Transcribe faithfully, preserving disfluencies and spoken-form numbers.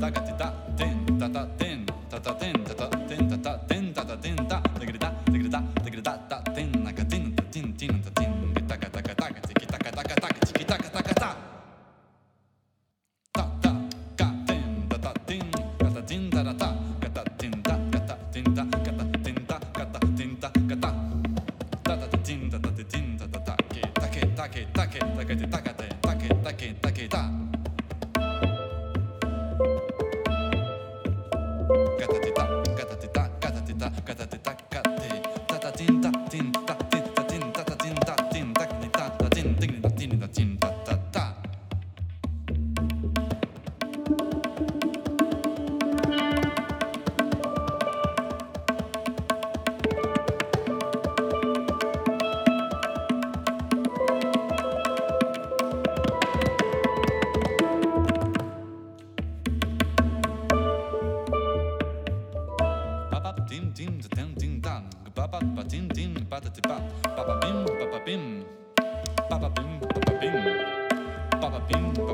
タカティタテンタタテンタタテンタタテンタタテンタタテンタテキリタテキリタテキリタタテンナカテンタテンティンタテンタカタカタカチキタカタカタカチキタカタカタタタカテンタタテンカタテンタラタカタテンタカタテンタカタテンタカタテンタカタタタテンタタテンタタタケタケタケタケタケタカテタケタケタケタガタテタガタテタガタテタガタテタガテタタテンタテンタテンタテンタタテンタテンタテンタタテンテンタテンタテンタタタティンティンティンティンタンパパパティンティンパタティパパパビンパパビンパパビンパパビンパパビンパ